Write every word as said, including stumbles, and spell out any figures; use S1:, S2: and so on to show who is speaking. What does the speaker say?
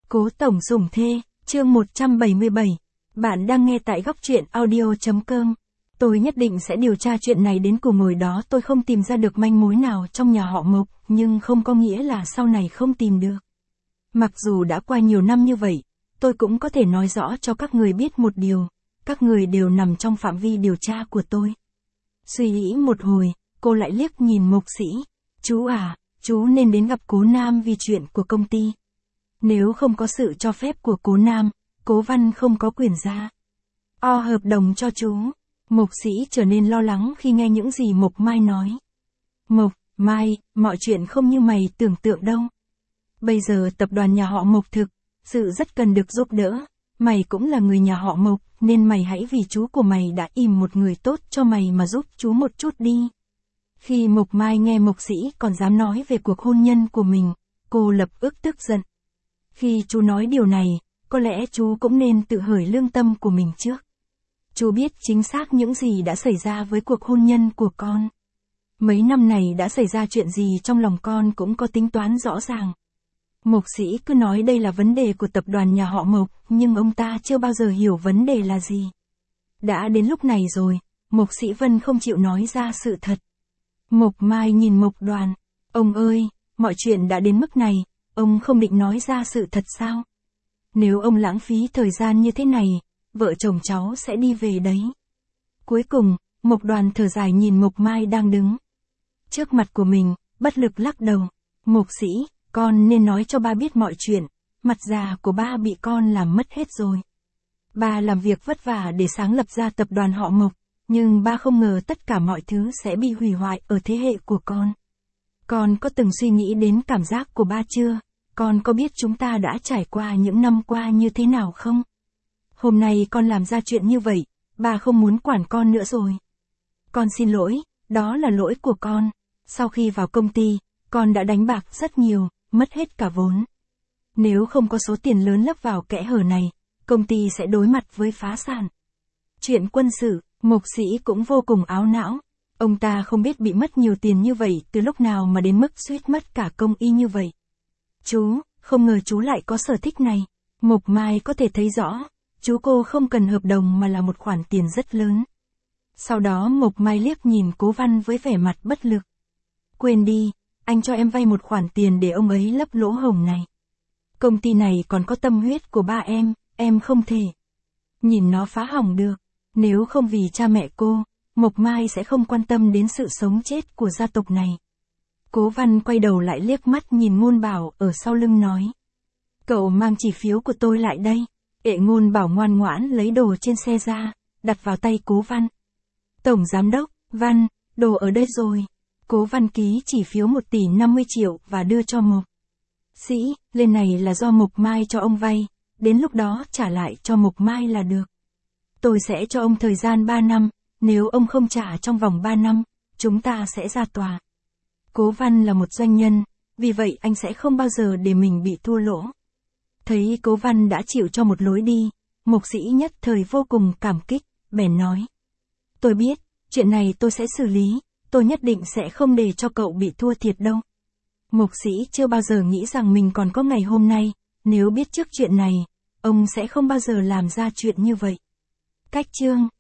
S1: Cố tổng sủng thê, chương một trăm bảy mươi bảy. Bạn đang nghe tại góc truyện audio chấm com. Tôi nhất định sẽ điều tra chuyện này đến cùng, hồi đó tôi không tìm ra được manh mối nào trong nhà họ Mộc, nhưng không có nghĩa là sau này không tìm được. Mặc dù đã qua nhiều năm như vậy, tôi cũng có thể nói rõ cho các người biết một điều, các người đều nằm trong phạm vi điều tra của tôi. Suy nghĩ một hồi, cô lại liếc nhìn Mộc Sĩ. Chú à, chú nên đến gặp Cố Nam vì chuyện của công ty. Nếu không có sự cho phép của Cố Nam, Cố Văn không có quyền ra o hợp đồng cho chú. Mộc Sĩ trở nên lo lắng khi nghe những gì Mộc Mai nói. Mộc Mai, mọi chuyện không như mày tưởng tượng đâu. Bây giờ tập đoàn nhà họ Mộc thực sự rất cần được giúp đỡ. Mày cũng là người nhà họ Mộc, nên mày hãy vì chú của mày đã ìm một người tốt cho mày mà giúp chú một chút đi. Khi Mộc Mai nghe Mộc Sĩ còn dám nói về cuộc hôn nhân của mình, cô lập ức tức giận. Khi chú nói điều này, có lẽ chú cũng nên tự hỏi lương tâm của mình trước. Chú biết chính xác những gì đã xảy ra với cuộc hôn nhân của con. Mấy năm này đã xảy ra chuyện gì trong lòng con cũng có tính toán rõ ràng. Mộc Sĩ cứ nói đây là vấn đề của tập đoàn nhà họ Mộc, nhưng ông ta chưa bao giờ hiểu vấn đề là gì. Đã đến lúc này rồi, Mộc Sĩ Vân không chịu nói ra sự thật. Mộc Mai nhìn Mộc Đoàn. Ông ơi, mọi chuyện đã đến mức này, ông không định nói ra sự thật sao? Nếu ông lãng phí thời gian như thế này, vợ chồng cháu sẽ đi về đấy. Cuối cùng, Mộc Đoàn thở dài nhìn Mộc Mai đang đứng trước mặt của mình, bất lực lắc đầu. Mộc Sĩ, con nên nói cho ba biết mọi chuyện, mặt già của ba bị con làm mất hết rồi. Ba làm việc vất vả để sáng lập ra tập đoàn họ Mộc, nhưng ba không ngờ tất cả mọi thứ sẽ bị hủy hoại ở thế hệ của con. Con có từng suy nghĩ đến cảm giác của ba chưa? Con có biết chúng ta đã trải qua những năm qua như thế nào không? Hôm nay con làm ra chuyện như vậy, ba không muốn quản con nữa rồi. Con xin lỗi, đó là lỗi của con. Sau khi vào công ty, con đã đánh bạc rất nhiều, mất hết cả vốn. Nếu không có số tiền lớn lấp vào kẽ hở này, công ty sẽ đối mặt với phá sản. Chuyện quân sự, Mộc Sĩ cũng vô cùng áo não. Ông ta không biết bị mất nhiều tiền như vậy từ lúc nào mà đến mức suýt mất cả công y như vậy. Chú, không ngờ chú lại có sở thích này. Mộc Mai có thể thấy rõ, chú cô không cần hợp đồng mà là một khoản tiền rất lớn. Sau đó Mộc Mai liếc nhìn Cố Văn với vẻ mặt bất lực. Quên đi, anh cho em vay một khoản tiền để ông ấy lấp lỗ hổng này. Công ty này còn có tâm huyết của ba em, em không thể nhìn nó phá hỏng được. Nếu không vì cha mẹ cô, Mộc Mai sẽ không quan tâm đến sự sống chết của gia tộc này. Cố Văn quay đầu lại liếc mắt nhìn Ngôn Bảo ở sau lưng nói. Cậu mang chỉ phiếu của tôi lại đây. Ệ Ngôn Bảo ngoan ngoãn lấy đồ trên xe ra, đặt vào tay Cố Văn. Tổng Giám đốc, Văn, đồ ở đây rồi. Cố Văn ký chỉ phiếu một tỷ năm mươi triệu và đưa cho Mộc Sĩ, lên này là do Mộc Mai cho ông vay, đến lúc đó trả lại cho Mộc Mai là được. Tôi sẽ cho ông thời gian ba năm, nếu ông không trả trong vòng ba năm, chúng ta sẽ ra tòa. Cố Văn là một doanh nhân, vì vậy anh sẽ không bao giờ để mình bị thua lỗ. Thấy Cố Văn đã chịu cho một lối đi, Mộc Sĩ nhất thời vô cùng cảm kích, bèn nói. Tôi biết, chuyện này tôi sẽ xử lý, tôi nhất định sẽ không để cho cậu bị thua thiệt đâu. Mộc Sĩ chưa bao giờ nghĩ rằng mình còn có ngày hôm nay, nếu biết trước chuyện này, ông sẽ không bao giờ làm ra chuyện như vậy. Cách chương